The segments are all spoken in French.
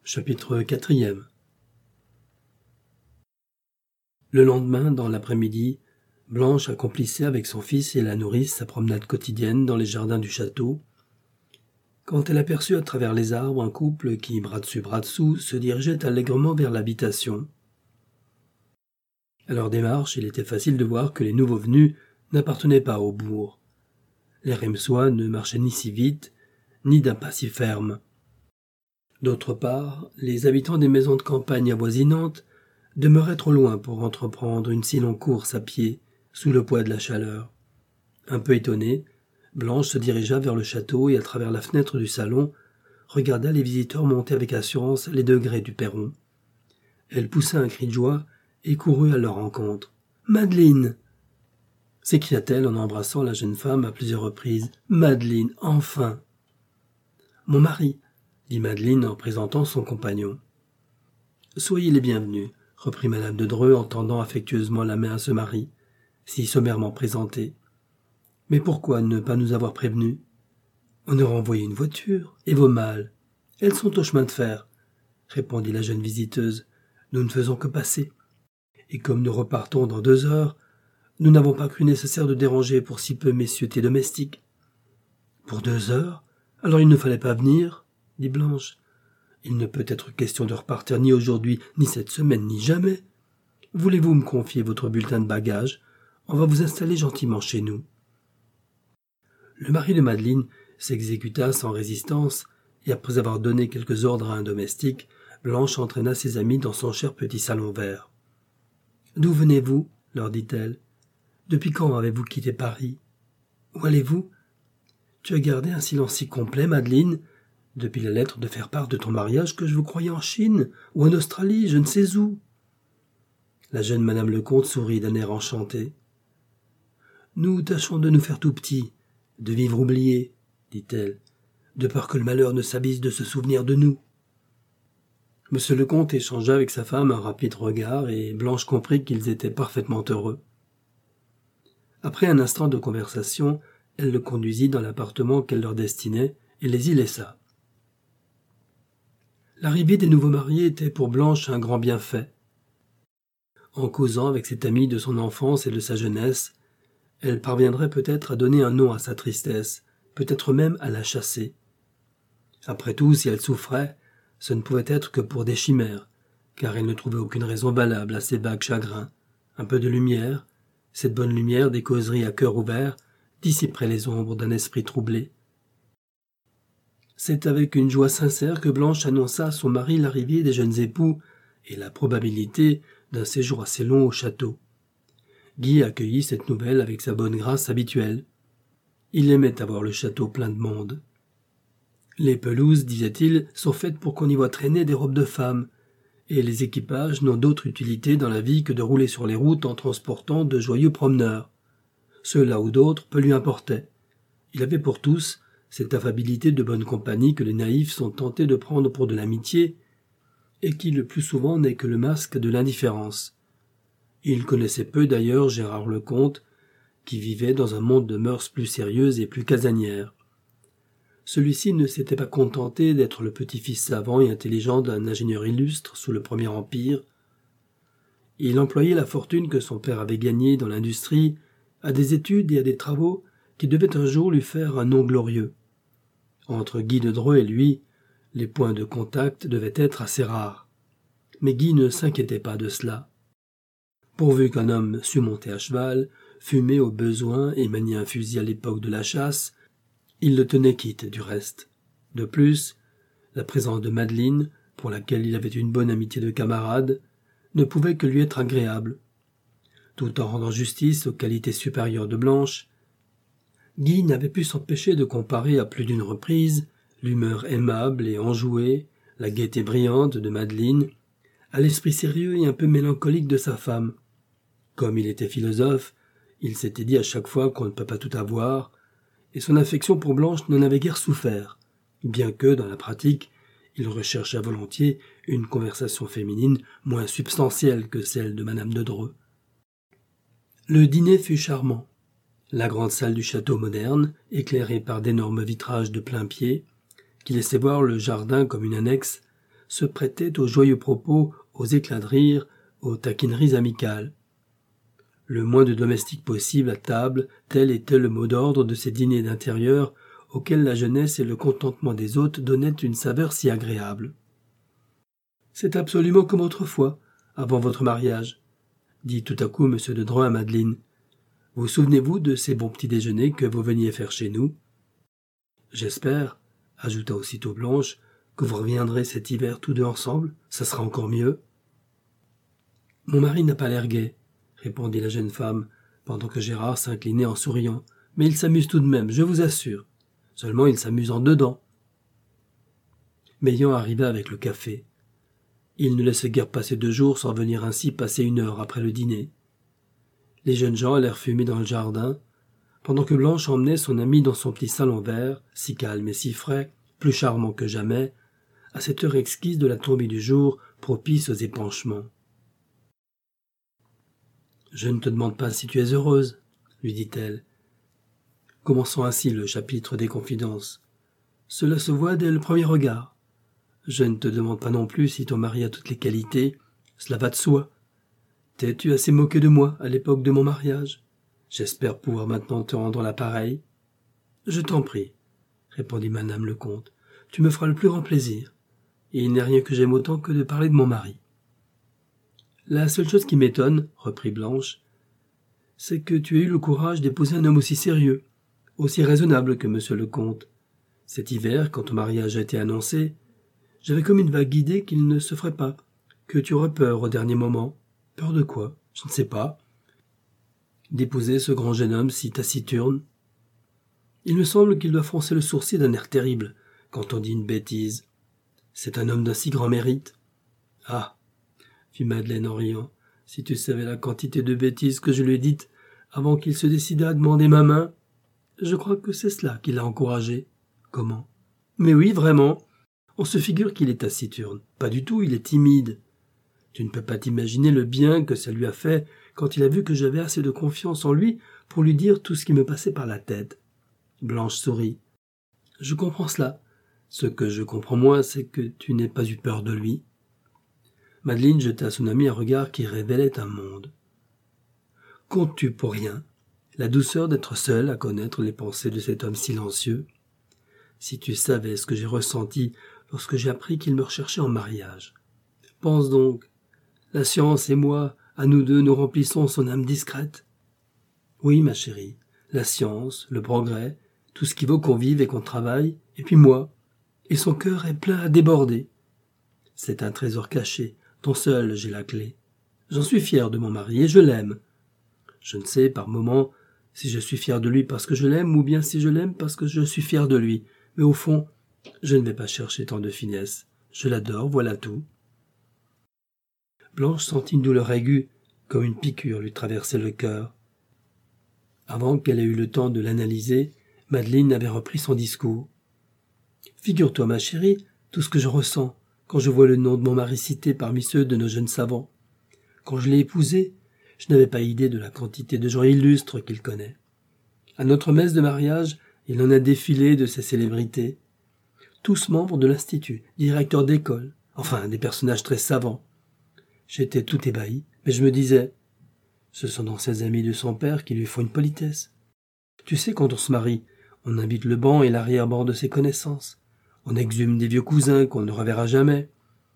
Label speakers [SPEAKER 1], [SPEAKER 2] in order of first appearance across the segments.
[SPEAKER 1] Chapitre 4. Le lendemain, dans l'après-midi, Blanche accomplissait avec son fils et la nourrice sa promenade quotidienne dans les jardins du château, quand elle aperçut à travers les arbres un couple qui, bras dessus bras dessous, se dirigeait allègrement vers l'habitation. À leur démarche, il était facile de voir que les nouveaux venus n'appartenaient pas au bourg. Les Reimsois ne marchaient ni si vite, ni d'un pas si ferme. D'autre part, les habitants des maisons de campagne avoisinantes demeuraient trop loin pour entreprendre une si longue course à pied, sous le poids de la chaleur. Un peu étonnée, Blanche se dirigea vers le château et, à travers la fenêtre du salon, regarda les visiteurs monter avec assurance les degrés du perron. Elle poussa un cri de joie et courut à leur rencontre. « Madeleine !» s'écria-t-elle en embrassant la jeune femme à plusieurs reprises. « Madeleine, enfin !»« Mon mari !» dit Madeleine en présentant son compagnon. « Soyez les bienvenus », reprit madame de Dreux en tendant affectueusement la main à ce mari, si sommairement présenté. « Mais pourquoi ne pas nous avoir prévenus ? On aurait envoyé une voiture, et vos malles. Elles sont au chemin de fer, » répondit la jeune visiteuse. « Nous ne faisons que passer. Et comme nous repartons dans 2 heures, nous n'avons pas cru nécessaire de déranger pour si peu messieurs tes domestiques. »« Pour 2 heures ? Alors il ne fallait pas venir ?» dit Blanche. « Il ne peut être question de repartir ni aujourd'hui, ni cette semaine, ni jamais. Voulez-vous me confier votre bulletin de bagages ? On va vous installer gentiment chez nous. » Le mari de Madeleine s'exécuta sans résistance, et après avoir donné quelques ordres à un domestique, Blanche entraîna ses amis dans son cher petit salon vert. « D'où venez-vous ? » leur dit-elle. « Depuis quand avez-vous quitté Paris ? Où allez-vous ? Tu as gardé un silence si complet, Madeleine, depuis la lettre de faire part de ton mariage, que je vous croyais en Chine ou en Australie, je ne sais où. » La jeune madame le comte sourit d'un air enchanté. « Nous tâchons de nous faire tout petits, de vivre oubliés, dit-elle, de peur que le malheur ne s'abise de se souvenir de nous. » Monsieur le comte échangea avec sa femme un rapide regard et Blanche comprit qu'ils étaient parfaitement heureux. Après un instant de conversation, elle le conduisit dans l'appartement qu'elle leur destinait et les y laissa. L'arrivée des nouveaux mariés était pour Blanche un grand bienfait. En causant avec cette amie de son enfance et de sa jeunesse, elle parviendrait peut-être à donner un nom à sa tristesse, peut-être même à la chasser. Après tout, si elle souffrait, ce ne pouvait être que pour des chimères, car elle ne trouvait aucune raison valable à ces vagues chagrins. Un peu de lumière, cette bonne lumière des causeries à cœur ouvert, dissiperait les ombres d'un esprit troublé. C'est avec une joie sincère que Blanche annonça à son mari l'arrivée des jeunes époux et la probabilité d'un séjour assez long au château. Guy accueillit cette nouvelle avec sa bonne grâce habituelle. Il aimait avoir le château plein de monde. « Les pelouses, disait-il, sont faites pour qu'on y voit traîner des robes de femmes, et les équipages n'ont d'autre utilité dans la vie que de rouler sur les routes en transportant de joyeux promeneurs. Ceux-là ou d'autres, peu lui importait. Il avait pour tous cette affabilité de bonne compagnie que les naïfs sont tentés de prendre pour de l'amitié, et qui le plus souvent n'est que le masque de l'indifférence. Il connaissait peu d'ailleurs Gérard Lecomte, qui vivait dans un monde de mœurs plus sérieuses et plus casanières. Celui-ci ne s'était pas contenté d'être le petit-fils savant et intelligent d'un ingénieur illustre sous le Premier Empire. Il employait la fortune que son père avait gagnée dans l'industrie à des études et à des travaux qui devaient un jour lui faire un nom glorieux. Entre Guy de Dreux et lui, les points de contact devaient être assez rares. Mais Guy ne s'inquiétait pas de cela. Pourvu qu'un homme sût monter à cheval, fumer au besoin et manier un fusil à l'époque de la chasse, il le tenait quitte du reste. De plus, la présence de Madeleine, pour laquelle il avait une bonne amitié de camarade, ne pouvait que lui être agréable. Tout en rendant justice aux qualités supérieures de Blanche, Guy n'avait pu s'empêcher de comparer à plus d'une reprise l'humeur aimable et enjouée, la gaieté brillante de Madeleine, à l'esprit sérieux et un peu mélancolique de sa femme. Comme il était philosophe, il s'était dit à chaque fois qu'on ne peut pas tout avoir, et son affection pour Blanche n'en avait guère souffert, bien que, dans la pratique, il recherchât volontiers une conversation féminine moins substantielle que celle de madame de Dreux. Le dîner fut charmant. La grande salle du château moderne, éclairée par d'énormes vitrages de plain-pied, qui laissaient voir le jardin comme une annexe, se prêtait aux joyeux propos, aux éclats de rire, aux taquineries amicales. Le moins de domestiques possible à table, tel était le mot d'ordre de ces dîners d'intérieur auxquels la jeunesse et le contentement des hôtes donnaient une saveur si agréable. « C'est absolument comme autrefois, avant votre mariage, » dit tout à coup M. de Dreux à Madeleine. « Vous souvenez-vous de ces bons petits déjeuners que vous veniez faire chez nous ?»« J'espère, » ajouta aussitôt Blanche, « que vous reviendrez cet hiver tous deux ensemble, ça sera encore mieux. » « Mon mari n'a pas l'air gai, » répondit la jeune femme, pendant que Gérard s'inclinait en souriant. « Mais il s'amuse tout de même, je vous assure. Seulement il s'amuse en dedans. » Meillant arriva avec le café. Il ne laissait guère passer 2 jours sans venir ainsi passer 1 heure après le dîner. Les jeunes gens allèrent fumer dans le jardin, pendant que Blanche emmenait son amie dans son petit salon vert, si calme et si frais, plus charmant que jamais, à cette heure exquise de la tombée du jour, propice aux épanchements. « Je ne te demande pas si tu es heureuse, » lui dit-elle. Commençons ainsi le chapitre des confidences. Cela se voit dès le premier regard. Je ne te demande pas non plus si ton mari a toutes les qualités, cela va de soi. T'es-tu assez moqué de moi à l'époque de mon mariage? J'espère pouvoir maintenant te rendre l'appareil. Je t'en prie, répondit madame le comte, tu me feras le plus grand plaisir. Et il n'est rien que j'aime autant que de parler de mon mari. La seule chose qui m'étonne, reprit Blanche, c'est que tu aies eu le courage d'épouser un homme aussi sérieux, aussi raisonnable que monsieur le comte. Cet hiver, quand ton mariage a été annoncé, j'avais comme une vague idée qu'il ne se ferait pas, que tu aurais peur au dernier moment. Peur de quoi? Je ne sais pas. D'épouser ce grand jeune homme si taciturne. Il me semble qu'il doit froncer le sourcil d'un air terrible quand on dit une bêtise. C'est un homme d'un si grand mérite. Ah, fit Madeleine en riant, si tu savais la quantité de bêtises que je lui ai dites avant qu'il se décidât à demander ma main. Je crois que c'est cela qui l'a encouragé. Comment? Mais oui, vraiment. On se figure qu'il est taciturne. Pas du tout, il est timide. Tu ne peux pas t'imaginer le bien que ça lui a fait quand il a vu que j'avais assez de confiance en lui pour lui dire tout ce qui me passait par la tête. Blanche sourit. Je comprends cela. Ce que je comprends moins, c'est que tu n'aies pas eu peur de lui. Madeleine jeta à son amie un regard qui révélait un monde. Comptes-tu pour rien la douceur d'être seule à connaître les pensées de cet homme silencieux? Si tu savais ce que j'ai ressenti lorsque j'ai appris qu'il me recherchait en mariage. Pense donc, la science et moi, à nous deux, nous remplissons son âme discrète. Oui, ma chérie, la science, le progrès, tout ce qui vaut qu'on vive et qu'on travaille, et puis moi, et son cœur est plein à déborder. C'est un trésor caché, dont seul j'ai la clé. J'en suis fier de mon mari, et je l'aime. Je ne sais, par moments, si je suis fier de lui parce que je l'aime, ou bien si je l'aime parce que je suis fier de lui. Mais au fond, je ne vais pas chercher tant de finesse. Je l'adore, voilà tout. Blanche sentit une douleur aiguë, comme une piqûre lui traversait le cœur. Avant qu'elle ait eu le temps de l'analyser, Madeleine avait repris son discours. « Figure-toi, ma chérie, tout ce que je ressens quand je vois le nom de mon mari cité parmi ceux de nos jeunes savants. Quand je l'ai épousé, je n'avais pas idée de la quantité de gens illustres qu'il connaît. À notre messe de mariage, il en a défilé de ces célébrités. Tous membres de l'Institut, directeurs d'école, enfin des personnages très savants. J'étais tout ébahi, mais je me disais, ce sont donc ces amis de son père qui lui font une politesse. Tu sais, quand on se marie, on invite le banc et l'arrière-ban de ses connaissances. On exhume des vieux cousins qu'on ne reverra jamais.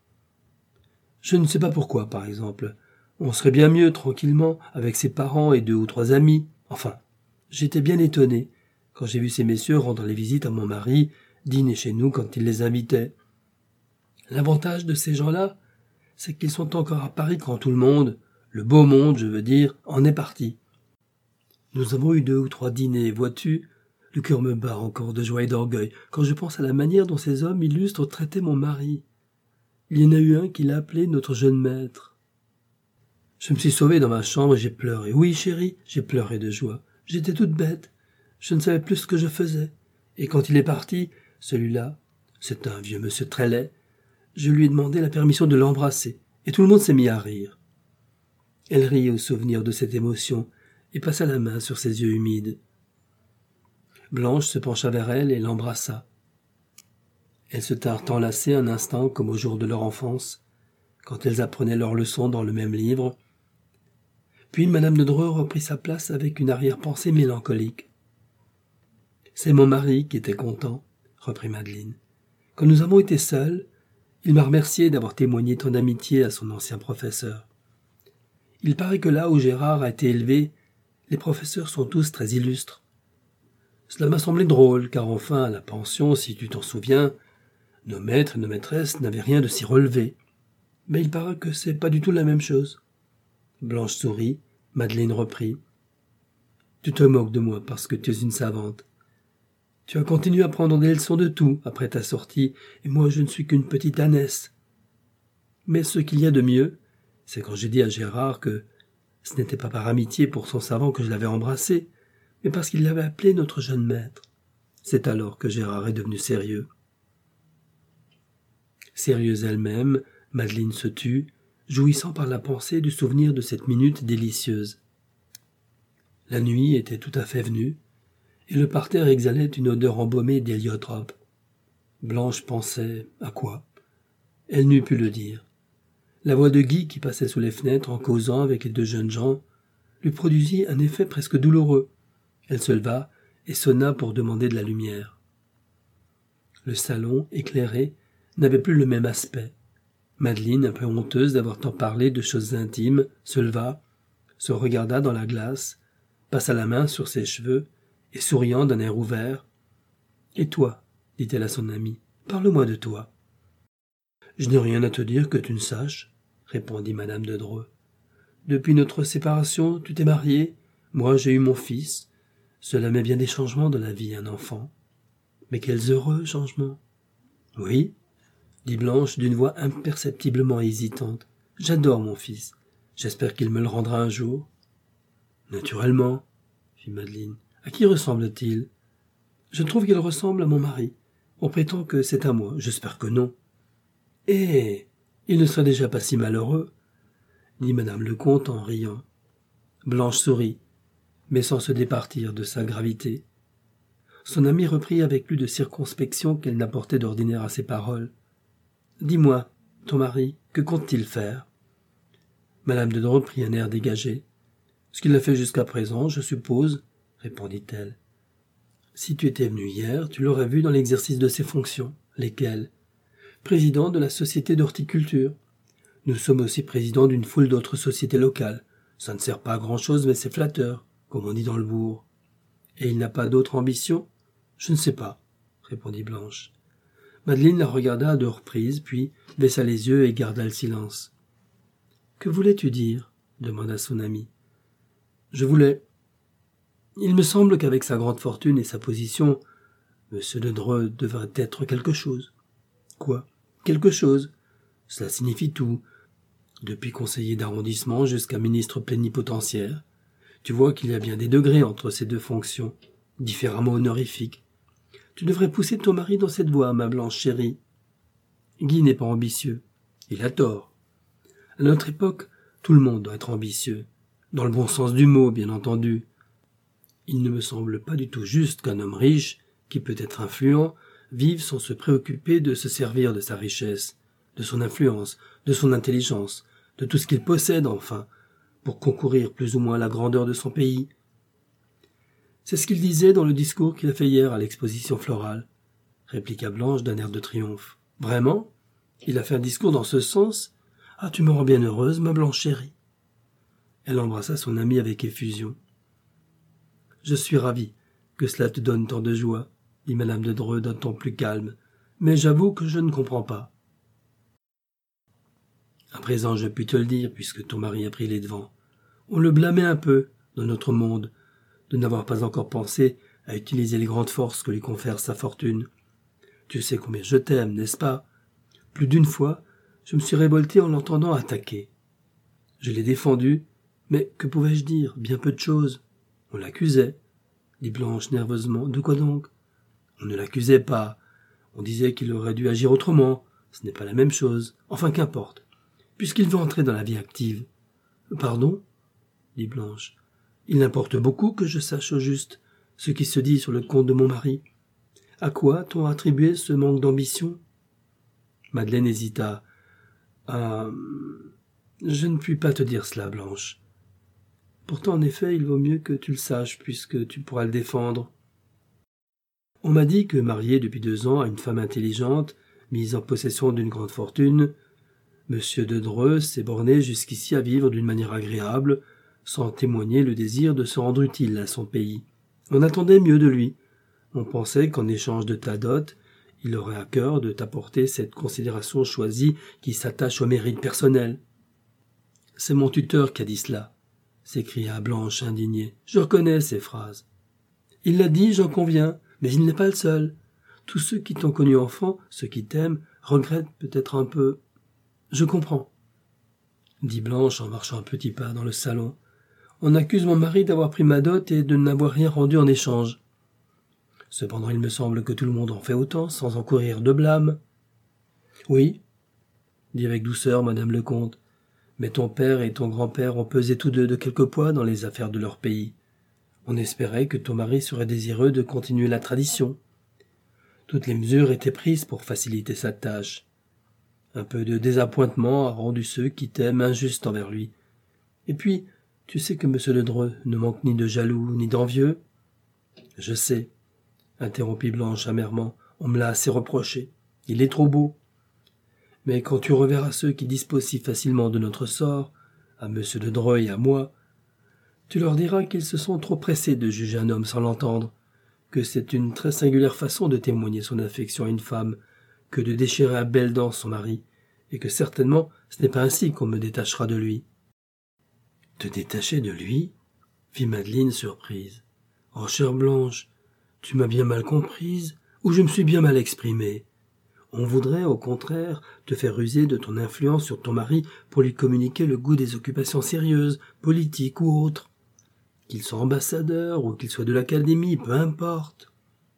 [SPEAKER 1] Je ne sais pas pourquoi, par exemple. On serait bien mieux, tranquillement, avec ses parents et 2 ou 3 amis. Enfin, j'étais bien étonné quand j'ai vu ces messieurs rendre les visites à mon mari, dîner chez nous quand il les invitait. L'avantage de ces gens-là, c'est qu'ils sont encore à Paris quand tout le monde, le beau monde, je veux dire, en est parti. Nous avons eu 2 ou 3 dîners, vois-tu? Le cœur me bat encore de joie et d'orgueil quand je pense à la manière dont ces hommes illustres traitaient mon mari. Il y en a eu un qui l'a appelé notre jeune maître. Je me suis sauvé dans ma chambre et j'ai pleuré. Oui, chérie, j'ai pleuré de joie. J'étais toute bête. Je ne savais plus ce que je faisais. Et quand il est parti, celui-là, c'est un vieux monsieur très laid, je lui ai demandé la permission de l'embrasser, et tout le monde s'est mis à rire. Elle rit au souvenir de cette émotion et passa la main sur ses yeux humides. Blanche se pencha vers elle et l'embrassa. Elles se tinrent enlacées un instant comme au jour de leur enfance, quand elles apprenaient leurs leçons dans le même livre. Puis madame de Dreux reprit sa place avec une arrière-pensée mélancolique. « C'est mon mari qui était content, » reprit Madeleine. « Quand nous avons été seuls, il m'a remercié d'avoir témoigné tant d'amitié à son ancien professeur. Il paraît que là où Gérard a été élevé, les professeurs sont tous très illustres. Cela m'a semblé drôle, car enfin, à la pension, si tu t'en souviens, nos maîtres et nos maîtresses n'avaient rien de si relevé. Mais il paraît que c'est pas du tout la même chose. » Blanche sourit, Madeleine reprit. « Tu te moques de moi parce que tu es une savante. Tu as continué à prendre des leçons de tout après ta sortie, et moi je ne suis qu'une petite ânesse. Mais ce qu'il y a de mieux, c'est quand j'ai dit à Gérard que ce n'était pas par amitié pour son savant que je l'avais embrassé, mais parce qu'il l'avait appelé notre jeune maître. C'est alors que Gérard est devenu sérieux. » Sérieuse elle-même, Madeleine se tut, jouissant par la pensée du souvenir de cette minute délicieuse. La nuit était tout à fait venue, et le parterre exhalait une odeur embaumée d'héliotrope. Blanche pensait à quoi? Elle n'eût pu le dire. La voix de Guy, qui passait sous les fenêtres en causant avec les deux jeunes gens, lui produisit un effet presque douloureux. Elle se leva et sonna pour demander de la lumière. Le salon, éclairé, n'avait plus le même aspect. Madeleine, un peu honteuse d'avoir tant parlé de choses intimes, se leva, se regarda dans la glace, passa la main sur ses cheveux, et souriant d'un air ouvert. « Et toi, dit-elle à son amie, parle-moi de toi. »« Je n'ai rien à te dire que tu ne saches, répondit madame de Dreux. Depuis notre séparation, tu t'es mariée, moi j'ai eu mon fils. Cela met bien des changements dans la vie d'un enfant. Mais quels heureux changements. Oui, dit Blanche d'une voix imperceptiblement hésitante. J'adore mon fils. J'espère qu'il me le rendra un jour. Naturellement, fit Madeleine. À qui ressemble-t-il? Je trouve qu'il ressemble à mon mari. On prétend que c'est à moi. J'espère que non. Eh, il ne serait déjà pas si malheureux, dit madame le comte en riant. Blanche sourit, mais sans se départir de sa gravité. Son amie reprit avec plus de circonspection qu'elle n'apportait d'ordinaire à ses paroles. « Dis-moi, ton mari, que compte-t-il faire ?» Madame de Dreux prit un air dégagé. « Ce qu'il a fait jusqu'à présent, je suppose, » répondit-elle. « Si tu étais venu hier, tu l'aurais vu dans l'exercice de ses fonctions. Lesquelles? Président de la société d'horticulture. Nous sommes aussi présidents d'une foule d'autres sociétés locales. Ça ne sert pas à grand-chose, mais c'est flatteur, comme on dit dans le bourg. Et il n'a pas d'autre ambition? Je ne sais pas, répondit Blanche. Madeleine la regarda à deux reprises, puis baissa les yeux et garda le silence. « Que voulais-tu dire ?» demanda son ami. « Je voulais. Il me semble qu'avec sa grande fortune et sa position, M. de Dreux devrait être quelque chose. » Quoi? Quelque chose. Cela signifie tout. Depuis conseiller d'arrondissement jusqu'à ministre plénipotentiaire. Tu vois qu'il y a bien des degrés entre ces deux fonctions, différemment honorifiques. Tu devrais pousser ton mari dans cette voie, ma Blanche chérie. Guy n'est pas ambitieux. Il a tort. À notre époque, tout le monde doit être ambitieux. Dans le bon sens du mot, bien entendu. Il ne me semble pas du tout juste qu'un homme riche, qui peut être influent, vive sans se préoccuper de se servir de sa richesse, de son influence, de son intelligence, de tout ce qu'il possède enfin, pour concourir plus ou moins à la grandeur de son pays. C'est ce qu'il disait dans le discours qu'il a fait hier à l'exposition florale, répliqua Blanche d'un air de triomphe. Vraiment? Il a fait un discours dans ce sens? Ah, tu me rends bien heureuse, ma Blanche chérie. Elle embrassa son amie avec effusion. Je suis ravie que cela te donne tant de joie, dit madame de Dreux d'un ton plus calme, mais j'avoue que je ne comprends pas. À présent, je puis te le dire, puisque ton mari a pris les devants. On le blâmait un peu, dans notre monde, de n'avoir pas encore pensé à utiliser les grandes forces que lui confère sa fortune. Tu sais combien je t'aime, n'est-ce pas? Plus d'une fois, je me suis révolté en l'entendant attaquer. Je l'ai défendu, mais que pouvais-je dire? Bien peu de choses. On l'accusait, dit Blanche nerveusement. De quoi donc? On ne l'accusait pas. On disait qu'il aurait dû agir autrement. Ce n'est pas la même chose. Enfin, qu'importe. Puisqu'il veut entrer dans la vie active. Pardon? Dit Blanche. Il n'importe beaucoup que je sache au juste ce qui se dit sur le compte de mon mari. À quoi t'ont attribué ce manque d'ambition ? Madeleine hésita. Je ne puis pas te dire cela, Blanche. Pourtant, en effet, il vaut mieux que tu le saches, puisque tu pourras le défendre. On m'a dit que, marié depuis 2 ans à une femme intelligente, mise en possession d'une grande fortune, M. de Dreux s'est borné jusqu'ici à vivre d'une manière agréable, sans témoigner le désir de se rendre utile à son pays. On attendait mieux de lui. On pensait qu'en échange de ta dot, il aurait à cœur de t'apporter cette considération choisie qui s'attache au mérite personnel. « C'est mon tuteur qui a dit cela », s'écria Blanche indignée. « Je reconnais ces phrases. Il l'a dit, j'en conviens, mais il n'est pas le seul. Tous ceux qui t'ont connu enfant, ceux qui t'aiment, regrettent peut-être un peu. Je comprends, » dit Blanche en marchant un petit pas dans le salon. « On accuse mon mari d'avoir pris ma dot et de n'avoir rien rendu en échange. Cependant, il me semble que tout le monde en fait autant, sans encourir de blâme. »« Oui, » dit avec douceur madame le comte, « mais ton père et ton grand-père ont pesé tous deux de quelque poids dans les affaires de leur pays. On espérait que ton mari serait désireux de continuer la tradition. Toutes les mesures étaient prises pour faciliter sa tâche. Un peu de désappointement a rendu ceux qui t'aiment injustes envers lui. Et puis, tu sais que M. de Dreux ne manque ni de jaloux ni d'envieux. »« Je sais, » interrompit Blanche amèrement, « on me l'a assez reproché. Il est trop beau. Mais quand tu reverras ceux qui disposent si facilement de notre sort, à M. de Dreux et à moi, tu leur diras qu'ils se sont trop pressés de juger un homme sans l'entendre, que c'est une très singulière façon de témoigner son affection à une femme, que de déchirer à belles dents son mari, et que certainement ce n'est pas ainsi qu'on me détachera de lui. »« Te détacher de lui ?» fit Madeleine surprise. « Oh, chère Blanche, tu m'as bien mal comprise, ou je me suis bien mal exprimée. On voudrait, au contraire, te faire user de ton influence sur ton mari pour lui communiquer le goût des occupations sérieuses, politiques ou autres. Qu'il soit ambassadeur ou qu'il soit de l'Académie, peu importe. »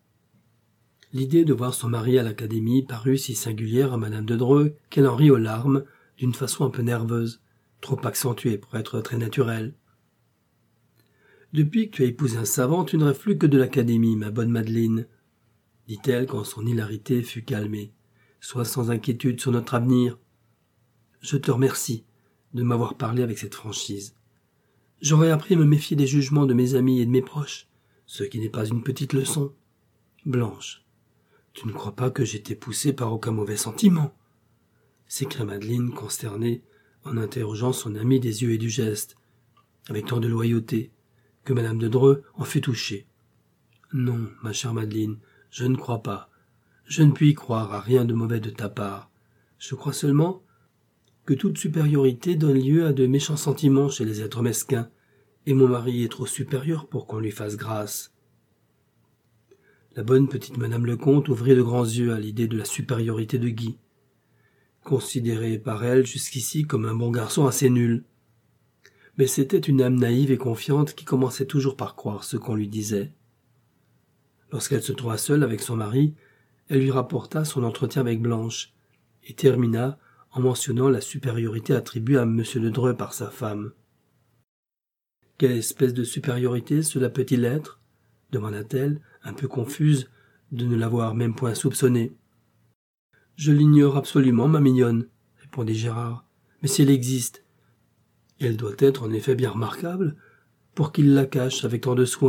[SPEAKER 1] L'idée de voir son mari à l'Académie parut si singulière à madame de Dreux qu'elle en rit aux larmes, d'une façon un peu nerveuse, trop accentuée pour être très naturelle. « Depuis que tu as épousé un savant, tu ne rêves plus que de l'Académie, ma bonne Madeleine, » dit-elle quand son hilarité fut calmée. « Sois sans inquiétude sur notre avenir. Je te remercie de m'avoir parlé avec cette franchise. J'aurais appris à me méfier des jugements de mes amis et de mes proches, ce qui n'est pas une petite leçon. Blanche, tu ne crois pas que j'étais poussée par aucun mauvais sentiment ?» s'écria Madeleine, consternée, en interrogeant son amie des yeux et du geste, avec tant de loyauté, que madame de Dreux en fut touchée. « Non, ma chère Madeleine, je ne crois pas. Je ne puis croire à rien de mauvais de ta part. Je crois seulement que toute supériorité donne lieu à de méchants sentiments chez les êtres mesquins, et mon mari est trop supérieur pour qu'on lui fasse grâce. » La bonne petite madame le comte ouvrit de grands yeux à l'idée de la supériorité de Guy, considéré par elle jusqu'ici comme un bon garçon assez nul. Mais c'était une âme naïve et confiante qui commençait toujours par croire ce qu'on lui disait. Lorsqu'elle se trouva seule avec son mari, elle lui rapporta son entretien avec Blanche, et termina en mentionnant la supériorité attribuée à M. de Dreux par sa femme. « Quelle espèce de supériorité cela peut-il être ?» demanda-t-elle, un peu confuse de ne l'avoir même point soupçonnée. « Je l'ignore absolument, ma mignonne, » répondit Gérard, « mais si elle existe, elle doit être en effet bien remarquable pour qu'il la cache avec tant de soin. »